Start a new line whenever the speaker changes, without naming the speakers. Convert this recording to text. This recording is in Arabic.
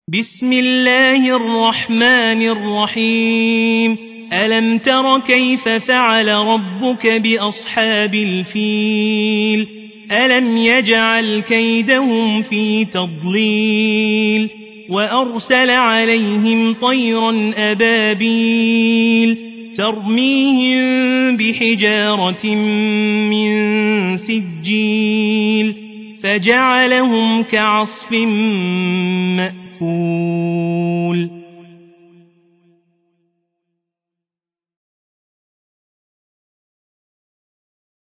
بسم الله الرحمن الرحيم ألم تر كيف فعل ربك بأصحاب الفيل ألم يجعل كيدهم في تضليل وأرسل عليهم طيرا أبابيل ترميهم بحجارة من سجيل فجعلهم كعصف مأكول